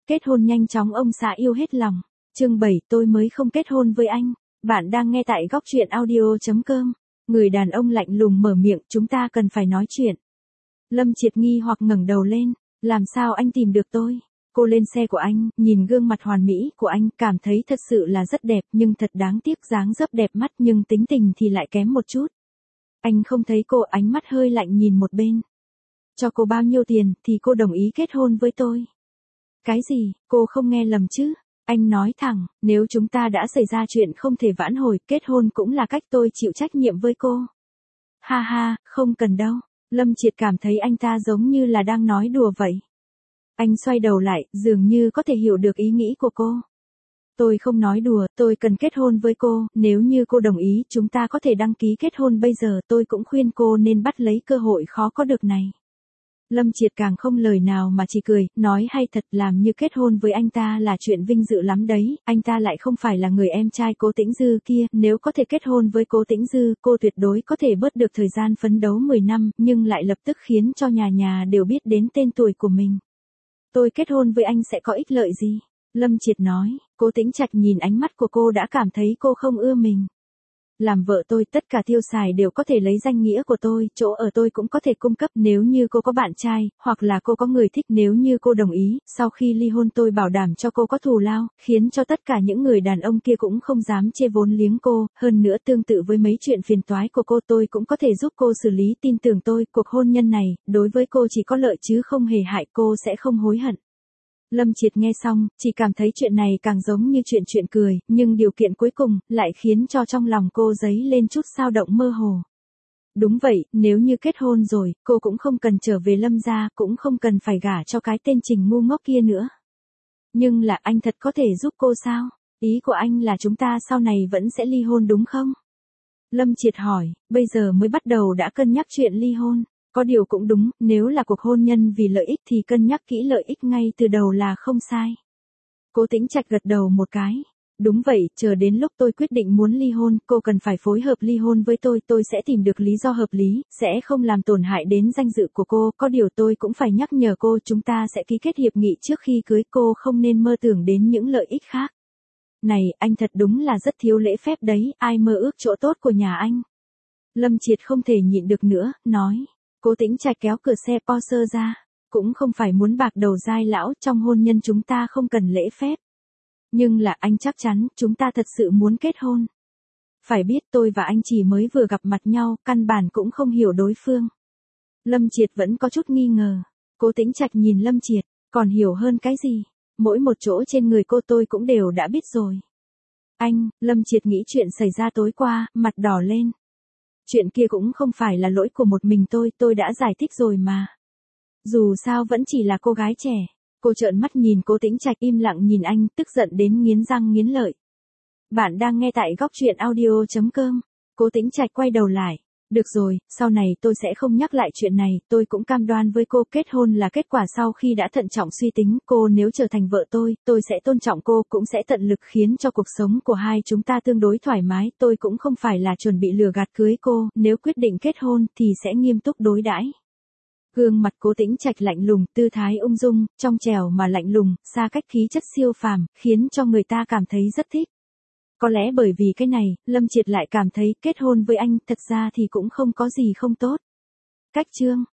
Kết hôn nhanh chóng ông xã yêu hết lòng. Chương 7 tôi mới không kết hôn với anh. Bạn đang nghe tại góc truyện audio.com. Người đàn ông lạnh lùng mở miệng, chúng ta cần phải nói chuyện. Lâm Triệt nghi hoặc ngẩng đầu lên, làm sao anh tìm được tôi? Cô lên xe của anh, nhìn gương mặt hoàn mỹ của anh, cảm thấy thật sự là rất đẹp nhưng thật đáng tiếc, dáng dấp đẹp mắt nhưng tính tình thì lại kém một chút. Anh không thấy cô, ánh mắt hơi lạnh nhìn một bên. Cho cô bao nhiêu tiền thì cô đồng ý kết hôn với tôi? Cái gì, cô không nghe lầm chứ? Anh nói thẳng, nếu chúng ta đã xảy ra chuyện không thể vãn hồi, kết hôn cũng là cách tôi chịu trách nhiệm với cô. Ha ha, không cần đâu. Lâm Triệt cảm thấy anh ta giống như là đang nói đùa vậy. Anh xoay đầu lại, dường như có thể hiểu được ý nghĩ của cô. Tôi không nói đùa, tôi cần kết hôn với cô, nếu như cô đồng ý, chúng ta có thể đăng ký kết hôn bây giờ, tôi cũng khuyên cô nên bắt lấy cơ hội khó có được này. Lâm Triệt càng không lời nào mà chỉ cười, nói hay thật, làm như kết hôn với anh ta là chuyện vinh dự lắm đấy, anh ta lại không phải là người em trai Cố Tĩnh Dư kia, nếu có thể kết hôn với Cố Tĩnh Dư, cô tuyệt đối có thể bớt được thời gian phấn đấu 10 năm, nhưng lại lập tức khiến cho nhà nhà đều biết đến tên tuổi của mình. Tôi kết hôn với anh sẽ có ích lợi gì? Lâm Triệt nói. Cố Tĩnh Trạch nhìn ánh mắt của cô đã cảm thấy cô không ưa mình. Làm vợ tôi, tất cả tiêu xài đều có thể lấy danh nghĩa của tôi, chỗ ở tôi cũng có thể cung cấp, nếu như cô có bạn trai, hoặc là cô có người thích, nếu như cô đồng ý, sau khi ly hôn tôi bảo đảm cho cô có thù lao, khiến cho tất cả những người đàn ông kia cũng không dám chê vốn liếng cô, hơn nữa tương tự với mấy chuyện phiền toái của cô tôi cũng có thể giúp cô xử lý, tin tưởng tôi, cuộc hôn nhân này, đối với cô chỉ có lợi chứ không hề hại, cô sẽ không hối hận. Lâm Triệt nghe xong, chỉ cảm thấy chuyện này càng giống như chuyện cười, nhưng điều kiện cuối cùng, lại khiến cho trong lòng cô dấy lên chút xao động mơ hồ. Đúng vậy, nếu như kết hôn rồi, cô cũng không cần trở về Lâm gia, cũng không cần phải gả cho cái tên Trình ngu ngốc kia nữa. Nhưng là anh thật có thể giúp cô sao? Ý của anh là chúng ta sau này vẫn sẽ ly hôn đúng không? Lâm Triệt hỏi, bây giờ mới bắt đầu đã cân nhắc chuyện ly hôn. Có điều cũng đúng, nếu là cuộc hôn nhân vì lợi ích thì cân nhắc kỹ lợi ích ngay từ đầu là không sai. Cố Tĩnh Trạch gật đầu một cái. Đúng vậy, chờ đến lúc tôi quyết định muốn ly hôn, cô cần phải phối hợp ly hôn với tôi sẽ tìm được lý do hợp lý, sẽ không làm tổn hại đến danh dự của cô, có điều tôi cũng phải nhắc nhở cô, chúng ta sẽ ký kết hiệp nghị trước khi cưới, cô không nên mơ tưởng đến những lợi ích khác. Này, anh thật đúng là rất thiếu lễ phép đấy, ai mơ ước chỗ tốt của nhà anh. Lâm Triệt không thể nhịn được nữa, nói. Cố Tĩnh Trạch kéo cửa xe Porsche ra, cũng không phải muốn bạc đầu dai lão, trong hôn nhân chúng ta không cần lễ phép. Nhưng là anh chắc chắn, chúng ta thật sự muốn kết hôn. Phải biết tôi và anh chỉ mới vừa gặp mặt nhau, căn bản cũng không hiểu đối phương. Lâm Triệt vẫn có chút nghi ngờ. Cố Tĩnh Trạch nhìn Lâm Triệt, còn hiểu hơn cái gì? Mỗi một chỗ trên người cô tôi cũng đều đã biết rồi. Anh, Lâm Triệt nghĩ chuyện xảy ra tối qua, mặt đỏ lên. Chuyện kia cũng không phải là lỗi của một mình tôi đã giải thích rồi mà. Dù sao vẫn chỉ là cô gái trẻ. Cô trợn mắt nhìn Cố Tĩnh Trạch im lặng nhìn anh, tức giận đến nghiến răng nghiến lợi. Bạn đang nghe tại góc truyện audio.com. Cố Tĩnh Trạch quay đầu lại. Được rồi, sau này tôi sẽ không nhắc lại chuyện này, tôi cũng cam đoan với cô, kết hôn là kết quả sau khi đã thận trọng suy tính, cô nếu trở thành vợ tôi sẽ tôn trọng cô, cũng sẽ tận lực khiến cho cuộc sống của hai chúng ta tương đối thoải mái, tôi cũng không phải là chuẩn bị lừa gạt cưới cô, nếu quyết định kết hôn thì sẽ nghiêm túc đối đãi. Gương mặt Cố Tĩnh Trạch lạnh lùng, tư thái ung dung, trong trẻo mà lạnh lùng, xa cách khí chất siêu phàm, khiến cho người ta cảm thấy rất thích. Có lẽ bởi vì cái này, Lâm Triệt lại cảm thấy kết hôn với anh thật ra thì cũng không có gì không tốt. Cách chương